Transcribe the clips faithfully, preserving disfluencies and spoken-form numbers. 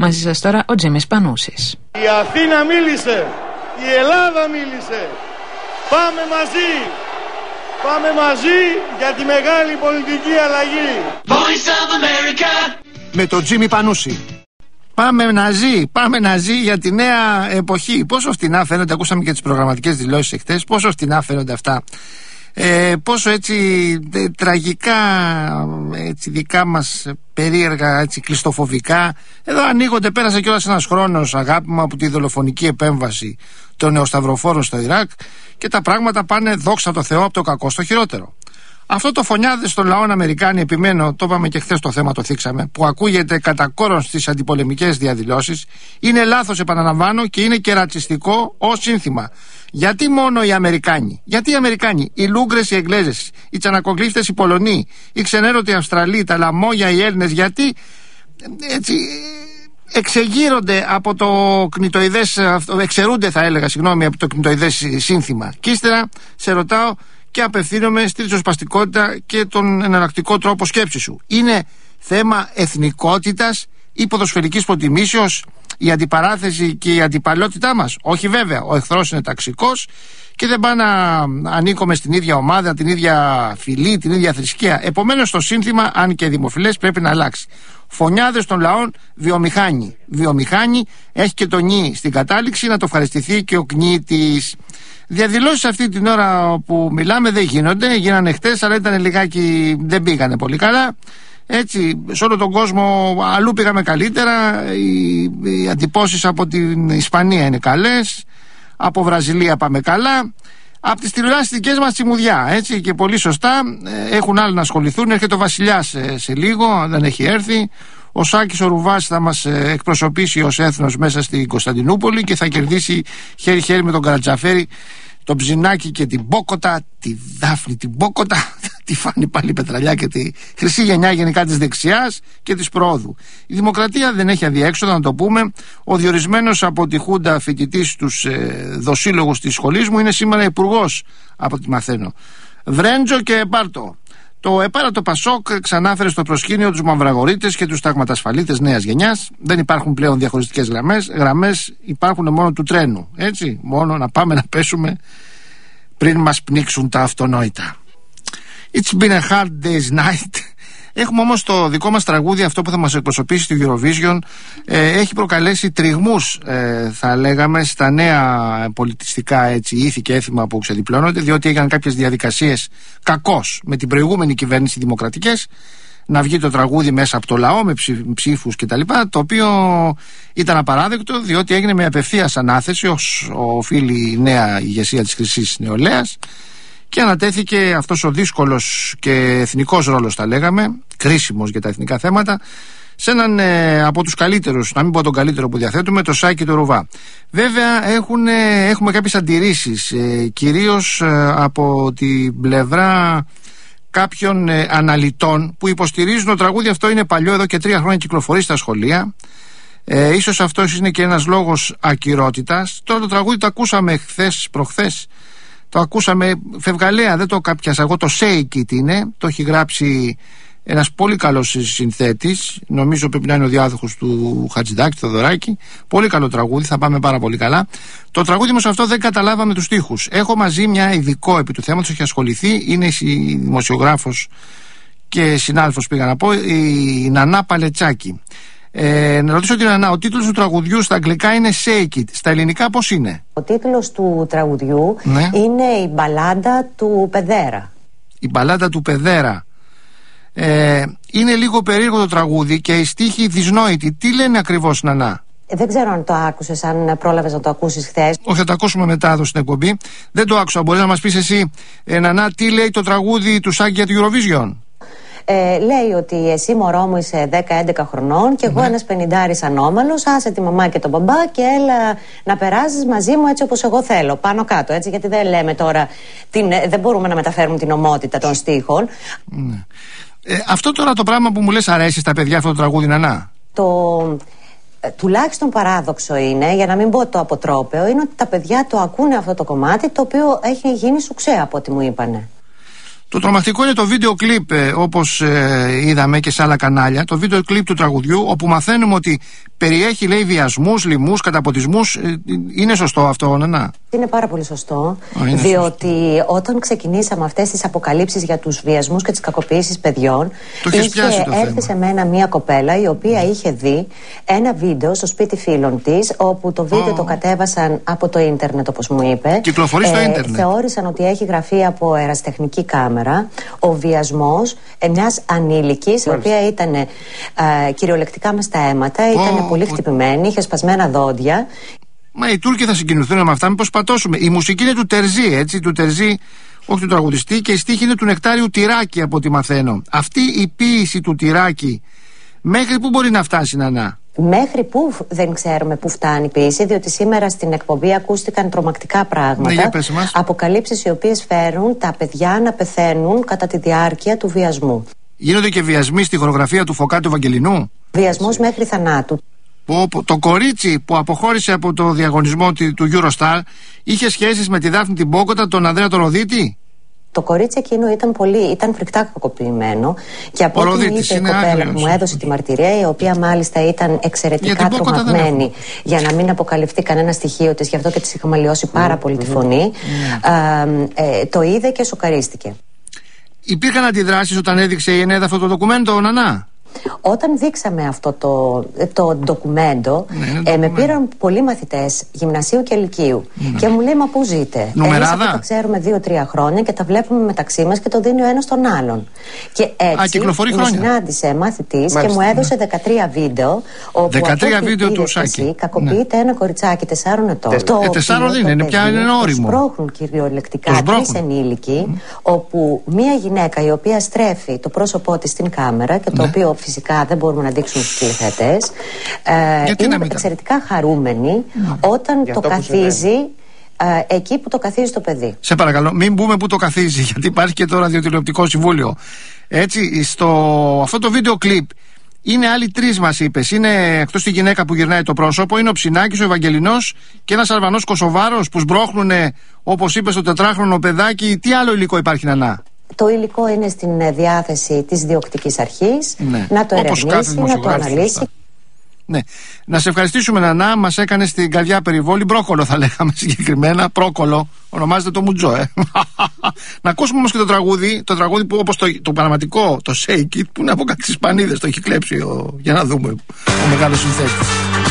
Μαζί σας τώρα ο Τζίμις Πανούσης. Η Αθήνα μίλησε, η Ελλάδα μίλησε. Πάμε μαζί, πάμε μαζί για τη μεγάλη πολιτική αλλαγή. Voice of America. Με τον Τζίμι Πανούση. Πάμε να ζει, πάμε να ζει για τη νέα εποχή. Πόσο φτηνά φαίνονται, ακούσαμε και τις προγραμματικές δηλώσεις εχθές, πόσο φτηνά φαίνονται αυτά. Ε, πόσο έτσι ε, τραγικά, έτσι δικά μας περίεργα, έτσι κλειστοφοβικά. Εδώ ανοίγονται, πέρασε κιόλας ένας χρόνος, αγάπη μου, από τη δολοφονική επέμβαση των νεοσταυροφόρων στο Ιράκ και τα πράγματα πάνε, δόξα τω Θεώ, από το κακό στο χειρότερο. Αυτό το φωνιάδες των λαών Αμερικάνοι, επιμένω, το είπαμε και χθες το θέμα, το θίξαμε, που ακούγεται κατά κόρον στις αντιπολεμικές διαδηλώσεις, είναι λάθος, επαναλαμβάνω, και είναι και ρατσιστικό ως σύνθημα. Γιατί μόνο οι Αμερικάνοι, γιατί οι Αμερικάνοι, οι Λούγκρες οι Εγγλέζες, οι Τσανακοκλήφτες οι Πολωνοί, οι ξενέρωτοι Αυστραλοί, τα Λαμόγια οι Έλληνες, γιατί έτσι εξεγείρονται από το κνητοειδές, εξαιρούνται θα έλεγα, συγγνώμη, από το κνητοειδές σύνθημα. Και ύστερα σε ρωτάω και απευθύνομαι στη ριζοσπαστικότητα και τον εναλλακτικό τρόπο σκέψης σου. Είναι θέμα εθνικότητας ή ποδοσφαιρικής προτιμήσεως η αντιπαράθεση και η αντιπαλότητά μας? Όχι βέβαια, ο εχθρός είναι ταξικός και δεν πάει να ανήκουμε στην ίδια ομάδα, την ίδια φυλή, την ίδια θρησκεία. Επομένως το σύνθημα, αν και δημοφιλές, πρέπει να αλλάξει. Φωνιάδες των λαών, βιομηχάνη. Βιομηχάνη, έχει και το νι στην κατάληξη, να το ευχαριστηθεί και ο κνήτης. Διαδηλώσεις αυτή την ώρα που μιλάμε δεν γίνονται, γίνανε χτες, αλλά ήταν λιγάκι, δεν πήγανε πολύ καλά. Έτσι, σε όλο τον κόσμο αλλού πήγαμε καλύτερα. Οι, οι αντιπώσεις από την Ισπανία είναι καλές, από Βραζιλία πάμε καλά, από τις τηλεοράσεις δικές μας τσιμουδιά, έτσι, και πολύ σωστά. Έχουν άλλοι να ασχοληθούν. Έρχεται ο Βασιλιάς σε, σε λίγο, δεν έχει έρθει. Ο Σάκης ο Ρουβάς θα μας εκπροσωπήσει ως έθνος μέσα στην Κωνσταντινούπολη και θα κερδίσει χέρι-χέρι με τον Καρατζαφέρη, τον Ψινάκη και την Μπόκοτα, τη Δάφνη την Μπόκοτα, τη Φάνη πάλι Πετραλιά και τη χρυσή γενιά γενικά της δεξιάς και της προόδου. Η δημοκρατία δεν έχει αδιέξοδο, να το πούμε. Ο διορισμένος από τη Χούντα φοιτητής στους ε, δοσύλλογους της σχολής μου είναι σήμερα υπουργός, από ό,τι μαθαίνω. Βρέντζο και Επάρτο. Το επάρατο Πασόκ ξανάφερε στο προσκήνιο τους μαυραγορείτες και τους ταγματασφαλίτες νέας γενιάς. Δεν υπάρχουν πλέον διαχωριστικές γραμμές. Γραμμές υπάρχουν μόνο του τρένου. Έτσι, μόνο να πάμε να πέσουμε πριν μας πνίξουν τα αυτονόητα. It's been a hard day's night. Έχουμε όμως το δικό μας τραγούδι, αυτό που θα μας εκπροσωπήσει στη Eurovision, ε, έχει προκαλέσει τριγμούς, ε, θα λέγαμε, στα νέα πολιτιστικά έτσι, ήθη και έθιμα που ξεδιπλώνονται, διότι έγιναν κάποιες διαδικασίες κακώς με την προηγούμενη κυβέρνηση δημοκρατικές να βγει το τραγούδι μέσα από το λαό με ψήφους κτλ. Το οποίο ήταν απαράδεκτο, διότι έγινε με απευθείας ανάθεση ως οφείλει η νέα ηγεσία της Χρυσής Νεολαίας. Και ανατέθηκε αυτός ο δύσκολος και εθνικός ρόλος, θα λέγαμε, κρίσιμος για τα εθνικά θέματα, σε έναν ε, από τους καλύτερους, να μην πω τον καλύτερο που διαθέτουμε, το Σάκη του Ρουβά. Βέβαια έχουν, ε, έχουμε κάποιες αντιρρήσεις, ε, κυρίως ε, από την πλευρά κάποιων ε, αναλυτών που υποστηρίζουν το τραγούδι αυτό είναι παλιό, εδώ και τρία χρόνια κυκλοφορεί στα σχολεία. Ε, ίσως αυτός είναι και ένας λόγος ακυρότητας. Τώρα το τραγούδι το ακούσαμε χθες, προχθές. Το ακούσαμε φευγαλέα, δεν το κάπιασα εγώ. Το Shake It είναι, το έχει γράψει ένας πολύ καλός συνθέτης. Νομίζω πρέπει να είναι ο διάδοχος του Χατζηδάκη, Θοδωράκη. Πολύ καλό τραγούδι, θα πάμε πάρα πολύ καλά. Το τραγούδι μας αυτό δεν καταλάβαμε τους στίχους. Έχω μαζί μια ειδικό επί του θέματος, έχει ασχοληθεί. Είναι η δημοσιογράφος και συνάδελφος, πήγα να πω, η Νανά Παλετσάκη. Ε, να ρωτήσω την Ανά, ο τίτλος του τραγουδιού στα αγγλικά είναι Shake It. Στα ελληνικά πώς είναι? Ο τίτλος του τραγουδιού, ναι, είναι η μπαλάντα του Πεδέρα. Η μπαλάντα του Πεδέρα. Ε, είναι λίγο περίεργο το τραγούδι και οι στίχοι δυσνόητοι. Τι λένε ακριβώς, Νανά? Δεν ξέρω αν το άκουσες, αν πρόλαβες να το ακούσεις χθες. Όχι, θα το ακούσουμε μετά εδώ στην εκπομπή. Δεν το άκουσα. Μπορείς να μας πεις εσύ, ε, Νανά, τι λέει το τραγούδι του Σάκη για τη Eurovision? Ε, λέει ότι εσύ μωρό μου είσαι δέκα έντεκα χρονών και εγώ, ναι, ένας πενηντάρης ανώμαλος, άσε τη μαμά και τον μπαμπά και έλα να περάσεις μαζί μου έτσι όπως εγώ θέλω, πάνω κάτω, έτσι, γιατί δεν λέμε τώρα την, δεν μπορούμε να μεταφέρουμε την ομότητα των στίχων. Ναι. Ε, αυτό τώρα το πράγμα που μου λες αρέσει στα παιδιά, αυτό το τραγούδι, Νανά? Το ε, τουλάχιστον παράδοξο είναι, για να μην πω το αποτρόπαιο, είναι ότι τα παιδιά το ακούνε αυτό το κομμάτι, το οποίο έχει γίνει σουξέ από ό,τι μου είπανε. Το τρομακτικό είναι το βίντεο κλιπ, ε, όπως ε, είδαμε και σε άλλα κανάλια, το βίντεο κλιπ του τραγουδιού, όπου μαθαίνουμε ότι περιέχει, λέει, βιασμούς, λοιμούς, καταποτισμούς. Ε, είναι σωστό αυτό, ναι, ναι. Είναι πάρα πολύ σωστό, Α, διότι σωστό. Όταν ξεκινήσαμε αυτές τις αποκαλύψεις για τους βιασμούς και τις κακοποιήσεις παιδιών, το είχε πιάσει το έρθει θέμα. σε μένα μια κοπέλα η οποία είχε δει ένα βίντεο στο σπίτι φίλων της, όπου το βίντεο oh. το κατέβασαν από το ίντερνετ, όπως μου είπε. Κυκλοφορεί στο ε, ίντερνετ. Θεώρησαν ότι έχει γραφεί από ερασιτεχνική κάμερα ο βιασμός μιας ανήλικης, η οποία ήταν ε, κυριολεκτικά μες στα αίματα, ήταν oh, πολύ χτυπημένη, είχε σπασμένα δόντια. Μα οι Τούρκοι θα συγκινηθούν με αυτά, μήπως πατώσουμε. Η μουσική είναι του Τερζή, έτσι, του Τερζή, όχι του τραγουδιστή, και η στίχη είναι του Νεκτάριου Τυράκη, από ό,τι μαθαίνω. Αυτή η ποίηση του Τυράκη, μέχρι πού μπορεί να φτάσει, Νανά? Μέχρι πού δεν ξέρουμε πού φτάνει η ποίηση, διότι σήμερα στην εκπομπή ακούστηκαν τρομακτικά πράγματα. Ναι, αποκαλύψεις οι οποίες φέρουν τα παιδιά να πεθαίνουν κατά τη διάρκεια του βιασμού. Γίνονται και βιασμοί στη χορογραφία του Φωκά του Ευαγγελινού. Βιασμός μέχρι θανάτου. Το κορίτσι που αποχώρησε από το διαγωνισμό του Eurostar είχε σχέσεις με τη Δάφνη την Πόκοτα, τον Ανδρέα τον Ροδίτη. Το κορίτσι εκείνο ήταν πολύ, ήταν φρικτά κακοποιημένο. Και από ό,τι μου είπε η κοπέλα που μου έδωσε τη μαρτυρία, η οποία μάλιστα ήταν εξαιρετικά τρομαγμένη για να μην αποκαλυφθεί κανένα στοιχείο της, γι' αυτό και της είχαμε αλλοιώσει πάρα πολύ τη φωνή, ε, ε, το είδε και σοκαρίστηκε. Υπήρχαν αντιδράσεις όταν έδειξε η ΕΝΕΔ αυτό το ντοκουμέντο, Νανά? Όταν δείξαμε αυτό το, το ντοκουμέντο, ναι, ε, με πήραν πολλοί μαθητές γυμνασίου και λυκείου. Ναι. Και μου λέει, μα πού ζείτε? Εμείς αυτά τα ξέρουμε δύο-τρία χρόνια και τα βλέπουμε μεταξύ μας και το δίνει ο ένας τον άλλον. Και έτσι Α, μου συνάντησε μαθητής και μου έδωσε ναι. δεκατρία βίντεο. Όπου δεκατρία βίντεο του Σάκη. Κακοποιείται ναι. ένα κοριτσάκι τεσσάρων ετών. Ε, τεσσάρων δεν είναι, πια είναι όριμο. Σπρώχνουν κυριολεκτικά τρεις ενήλικοι, mm. όπου μία γυναίκα η οποία στρέφει το πρόσωπό της στην κάμερα και το ναι. οποίο φυσικά δεν μπορούμε να δείξουμε στους τηλεθεατές, ε, είναι εξαιρετικά χαρούμενη mm. όταν το καθίζει ε, εκεί που το καθίζει το παιδί. Σε παρακαλώ, μην πούμε που το καθίζει, γιατί υπάρχει και το ραδιοτηλεοπτικό συμβούλιο. Έτσι, στο αυτό το βίντεο κλιπ είναι άλλοι τρεις, μας είπες. Είναι, εκτός τη γυναίκα που γυρνάει το πρόσωπο, είναι ο Ψινάκης, ο Ευαγγελινός και ένας Αλβανός Κωσοβάρος που σμπρώχνουνε, όπως είπες, το τετράχρονο παιδάκι. Τι άλλο υλικό υπάρχει, Νανά? Το υλικό είναι στην διάθεση της διοκτικής αρχής, ναι. να το όπως ερευνήσει, να το αναλύσει. Ναι. Να σε ευχαριστήσουμε, Νανά, μας έκανε στην καρδιά περιβόλη. Μπρόκολο θα λέγαμε συγκεκριμένα. Πρόκολο, ονομάζεται το Μουτζό, ε. Να ακούσουμε όμως και το τραγούδι, το τραγούδι που, όπως το, το πραγματικό, το Shake It, που είναι από κάτι Ισπανίδες, το έχει κλέψει ο, για να δούμε, ο μεγάλος συνθέτης.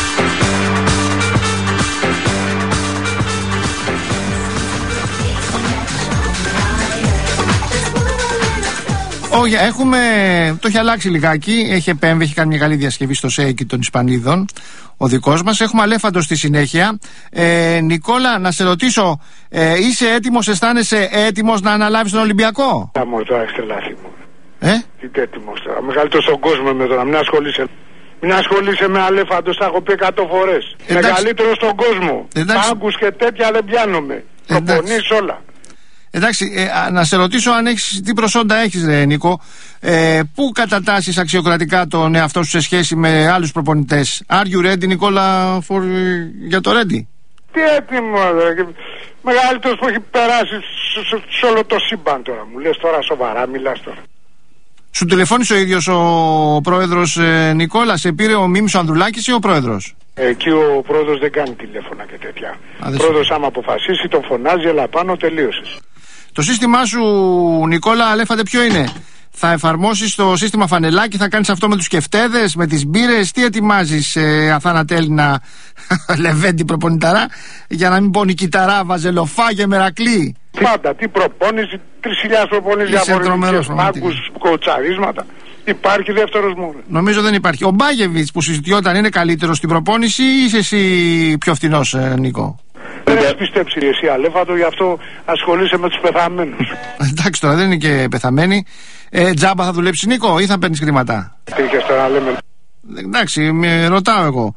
Όχι, έχουμε. Το έχει αλλάξει λιγάκι. Έχει επέμβει, έχει κάνει μια καλή διασκευή στο Σέικι των Ισπανίδων. Ο δικός μας. Έχουμε Αλέφαντο στη συνέχεια. Ε, Νικόλα, να σε ρωτήσω, ε, είσαι έτοιμος, αισθάνεσαι έτοιμος να αναλάβεις τον Ολυμπιακό? Θα μου τώρα έχετε λάθη μου. Ε? Τι έτοιμος τώρα. Μεγαλύτερος στον κόσμο με τώρα. Μην ασχολείσαι. Μην ασχολείσαι με Αλέφαντο, τα έχω πει εκατό φορές. Μεγαλύτερος στον κόσμο. Πάγκους και τέτοια δεν πιάνομαι. Προπονείς όλα. Εντάξει, ε, να σε ρωτήσω αν έχεις, τι προσόντα έχεις, ρε Νίκο, ε, πού κατατάσσεις αξιοκρατικά τον εαυτό σου σε σχέση με άλλους προπονητές? Are you ready, Νικόλα, for, για το ready? Τι έτοιμο, ρε. Μεγαλύτερος που έχει περάσει σε όλο το σύμπαν τώρα. Μου λες τώρα σοβαρά, μιλάς τώρα. Σου τηλεφώνησε ο ίδιος ο πρόεδρος, ε, Νικόλα, σε πήρε ο Μίμης ο Ανδρουλάκης ή ο πρόεδρος? Εκεί ο πρόεδρος δεν κάνει τηλέφωνα και τέτοια. Ο πρόεδρος άμα αποφασίσει τον φωνάζει, έλα πάνω, τελείωσες. Το σύστημά σου, Νικόλα Αλέφαντε, ποιο είναι? Θα εφαρμόσεις το σύστημα φανελάκι, θα κάνεις αυτό με τους κεφτέδες, με τις μπύρες? Τι ετοιμάζεις, ε, αθάνατη Έλληνα Λεβέντη προπονηταρά, για να μην πω Νικηταρά, Βαζελοφάγε, Μερακλή? Πάντα, τι προπόνηση, τρεις χιλιάδες προπονήσεις διαφορετικές, μάγκους, κοτσαρίσματα. Υπάρχει δεύτερος μου? Νομίζω δεν υπάρχει. Ο Μπάγεβιτς που συζητιόταν είναι καλύτερος στην προπόνηση ή είσαι εσύ πιο φτηνός, ε, Νίκο? Δεν έχει πιστέψει εσύ, Αλέφαντο, γι' αυτό ασχολείσαι με τους πεθαμένους. Εντάξει, τώρα δεν είναι και πεθαμένοι. Ε, τζάμπα θα δουλέψεις, Νίκο, ή θα παίρνεις χρήματα? Τι είχες τώρα, λέμε. Εντάξει, με ρωτάω εγώ.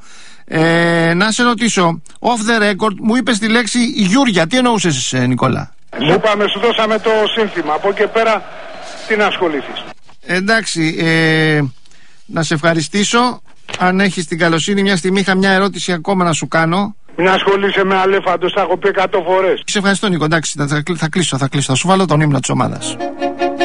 Ε, να σε ρωτήσω, off the record μου είπες τη λέξη Γιούρια. Τι εννοούσες, Νικόλα? Μου είπαμε, σου δώσαμε το σύνθημα. Από εκεί πέρα, τι να ασχοληθείς. Εντάξει, ε, να σε ευχαριστήσω. Αν έχεις την καλοσύνη, μια στιγμή είχα μια ερώτηση ακόμα να σου κάνω. Μην ασχολείσαι με Αλέφαντο, τα έχω πει εκατό φορές. Σε ευχαριστώ, Νίκο. Εντάξει, θα, θα, θα κλείσω, θα κλείσω. Θα σου βάλω τον ύμνο της ομάδας.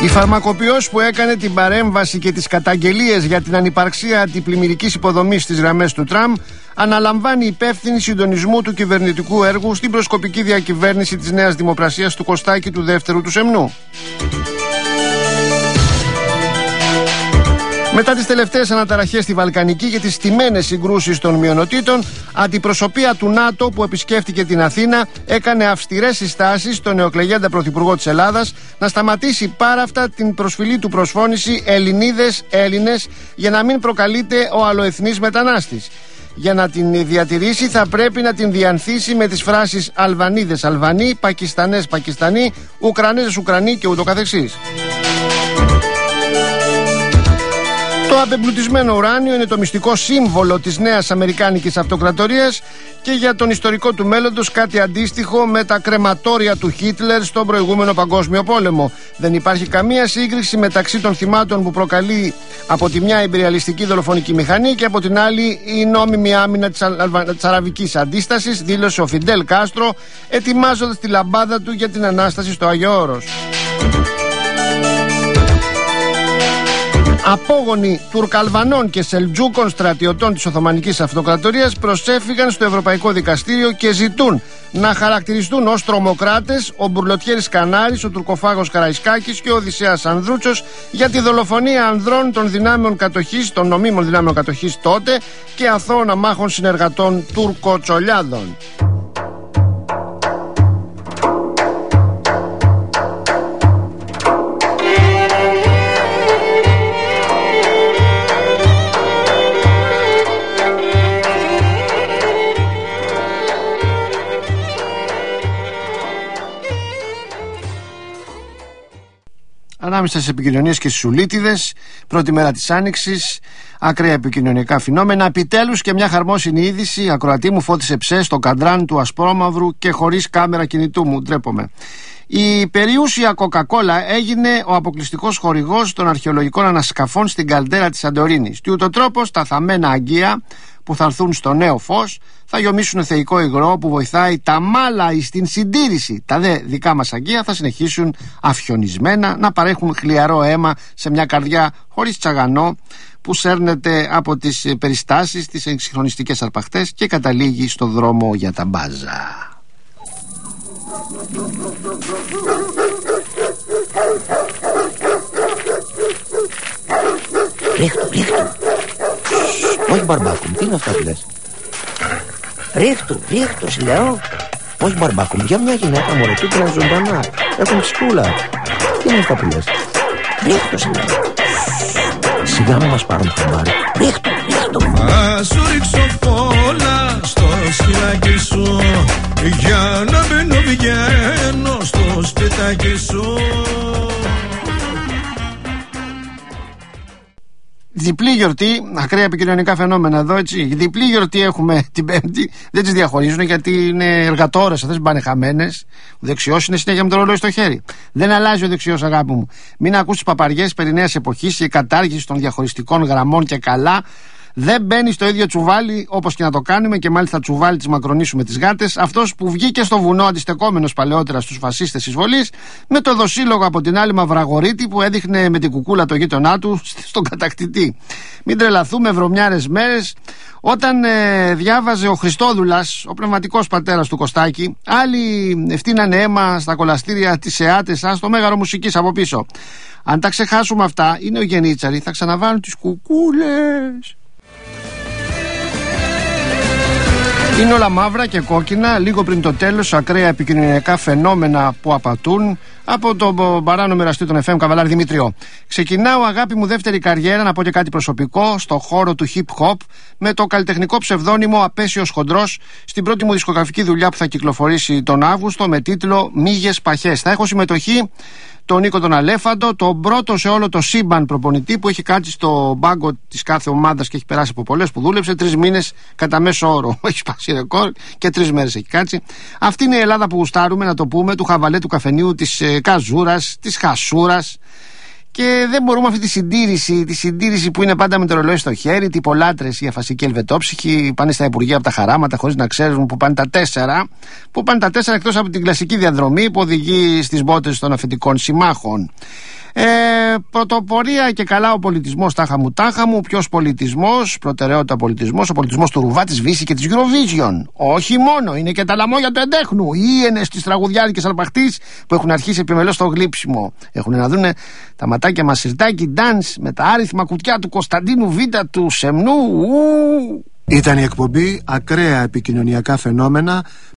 Η φαρμακοποιός που έκανε την παρέμβαση και τις καταγγελίες για την ανυπαρξία αντιπλημμυρικής υποδομής στις γραμμές του τραμ αναλαμβάνει υπεύθυνη συντονισμού του κυβερνητικού έργου στην προσκοπική διακυβέρνηση της Νέας Δημοπρασίας του Κωστάκη του δεύτερου του Σεμνού. Μετά τις τελευταίες αναταραχές στη Βαλκανική και τις στημένες συγκρούσεις των μειονοτήτων, αντιπροσωπεία του ΝΑΤΟ που επισκέφτηκε την Αθήνα έκανε αυστηρές συστάσεις στον νεοεκλεγέντα πρωθυπουργό της Ελλάδας να σταματήσει πάρα αυτά την προσφυλή του προσφώνηση Ελληνίδες, Έλληνες, για να μην προκαλείται ο αλλοεθνής μετανάστης. Για να την διατηρήσει θα πρέπει να την διανθίσει με τις φράσεις Αλβανίδες, Αλβανοί, Πακιστανές, Πακιστανοί, Ουκρανέζες, Ουκρανοί και ούτω καθεξής. Το απεμπλουτισμένο ουράνιο είναι το μυστικό σύμβολο της νέας αμερικάνικης αυτοκρατορίας και για τον ιστορικό του μέλλοντος κάτι αντίστοιχο με τα κρεματόρια του Χίτλερ στον προηγούμενο παγκόσμιο πόλεμο. Δεν υπάρχει καμία σύγκριση μεταξύ των θυμάτων που προκαλεί από τη μια ιμπεριαλιστική δολοφονική μηχανή και από την άλλη η νόμιμη άμυνα της, αλβα... της αραβικής αντίστασης, δήλωσε ο Φιντέλ Κάστρο ετοιμάζοντας τη λαμπάδα του για την Ανάσταση στο Άγιο Όρος. Απόγονοι Τουρκαλβανών και Σελτζούκων στρατιωτών της Οθωμανικής Αυτοκρατορίας προσέφυγαν στο Ευρωπαϊκό Δικαστήριο και ζητούν να χαρακτηριστούν ως τρομοκράτες ο Μπουρλοτιέρης Κανάρης, ο Τουρκοφάγος Καραϊσκάκης και ο Οδυσσέας Ανδρούτσος για τη δολοφονία ανδρών των δυνάμεων κατοχής, των νομίμων δυνάμεων κατοχής τότε και αθώων αμάχων συνεργατών Τουρκοτσολιάδων. Ανάμεσα στις επικοινωνίες και στις σουλίτιδες, πρώτη μέρα της Άνοιξης, ακραία επικοινωνιακά φαινόμενα. Επιτέλους και μια χαρμόσυνη είδηση. Ακροατή μου φώτισε ψες στο καντράν του ασπρόμαυρου και χωρίς κάμερα κινητού μου. Ντρέπομαι. Η περιούσια Coca-Cola έγινε ο αποκλειστικός χορηγός των αρχαιολογικών ανασκαφών στην καλντέρα της Σαντορίνης. Τι ούτω τρόπος τα θαμμένα αγκία που θα έρθουν στο νέο φως θα γιομίσουν θεϊκό υγρό που βοηθάει τα μάλα στην συντήρηση. Τα δε δικά μας αγκία θα συνεχίσουν αφιονισμένα να παρέχουν χλιαρό αίμα σε μια καρδιά χωρίς τσαγανό που σέρνεται από τις περιστάσεις, τις εξυγχρονιστικές αρπαχτές και καταλήγει στο δρόμο για τα μπάζα. Ρίχτου, ρίχτου. Όχι μπαρμπάκου μου, τι είναι αυτά που λες? Ρίχτου, ρίχτου, σου λέω. Όχι μπαρμπάκου μου, για μια γυναίκα μωρέ, τούτο είναι ζωντανά. Έχουν ψυχούλα. Τι είναι αυτά που λες? Ρίχτου, σου λέω. Σιγά μην μας πάρουν χαμπάρι. Ρίχτου, ρίχτου. Θα σου ρίξω κόλλα στο σκυλάκι σου για να μπαίνω βγαίνω στο σπιτάκι σου. Διπλή γιορτή, ακραία επικοινωνικά φαινόμενα εδώ, έτσι. Διπλή γιορτή έχουμε την Πέμπτη. Δεν τις διαχωρίζουν γιατί είναι εργατόρες αυτές που πάνε χαμένες. Ο δεξιός είναι συνέχεια με το ρολόι στο χέρι. Δεν αλλάζει ο δεξιός, αγάπη μου. Μην ακούς τις παπαριές περί νέας εποχής και κατάργηση των διαχωριστικών γραμμών και καλά. Δεν μπαίνει στο ίδιο τσουβάλι όπως και να το κάνουμε και μάλιστα τσουβάλι της μακρονίσουμε τις γάτες. Αυτός που βγήκε στο βουνό αντιστεκόμενος παλαιότερα στους φασίστες εισβολής με το δοσύλλογο από την άλλη Μαυραγορίτη που έδειχνε με την κουκούλα το γείτονά του στον κατακτητή. Μην τρελαθούμε βρωμιάρες μέρες. Όταν ε, διάβαζε ο Χριστόδουλας, ο πνευματικός πατέρας του Κωστάκη, άλλοι φτύνανε αίμα στα κολαστήρια της ΕΑΤΕ σαν στο Μέγαρο Μουσικής από πίσω. Αν τα ξεχάσουμε αυτά, είναι ο Γενίτσαροι, θα ξαναβάλουν τις κουκούλες. Είναι όλα μαύρα και κόκκινα, λίγο πριν το τέλος, ακραία επικοινωνιακά φαινόμενα που απατούν από τον παράνομο μοιραστή των εφ εμ Καβαλάρη Δημήτριο. Ξεκινάω, αγάπη μου, δεύτερη καριέρα, να πω και κάτι προσωπικό, στο χώρο του hip hop, με το καλλιτεχνικό ψευδόνυμο Απέσιος Χοντρός, στην πρώτη μου δισκογραφική δουλειά που θα κυκλοφορήσει τον Αύγουστο με τίτλο Μύγες Παχές. Θα έχω συμμετοχή τον Νίκο τον Αλέφαντο, τον πρώτο σε όλο το σύμπαν προπονητή που έχει κάτσει στο μπάγκο της κάθε ομάδας και έχει περάσει από πολλές που δούλεψε τρεις μήνες κατά μέσο όρο. Έχει σπάσει ρεκόρ και τρεις μέρες έχει κάτσει. Αυτή είναι η Ελλάδα που γουστάρουμε, να το πούμε, του χαβαλέ του καφενείου, της ε, καζούρας, της χασούρας. Και δεν μπορούμε αυτή τη συντήρηση, τη συντήρηση που είναι πάντα με το ρολόι στο χέρι, τυπολάτρες οι αφασικοί ελβετόψυχοι, πάνε στα υπουργεία από τα χαράματα χωρίς να ξέρουν που πάνε τα τέσσερα. Που πάνε τα τέσσερα εκτός από την κλασική διαδρομή που οδηγεί στις μπότες των αφεντικών συμμάχων. Ε, πρωτοπορία και καλά ο πολιτισμός τάχα μου τάχα μου. Ποιος πολιτισμός? Προτεραιότητα πολιτισμός. Ο πολιτισμός του Ρουβά, της Βύση και της Eurovision. Όχι μόνο, είναι και τα λαμόγια του εντέχνου. Οι ίενες της τραγουδιάρικης αρπαχτής που έχουν αρχίσει επιμελώς στο γλύψιμο. Έχουν να δούνε τα ματάκια μας σιρτάκι dance με τα άριθμα κουτιά του Κωνσταντίνου Β του Σεμνού. Ήταν η εκπομπή Ακραία επικοινωνιακά φαινόμενα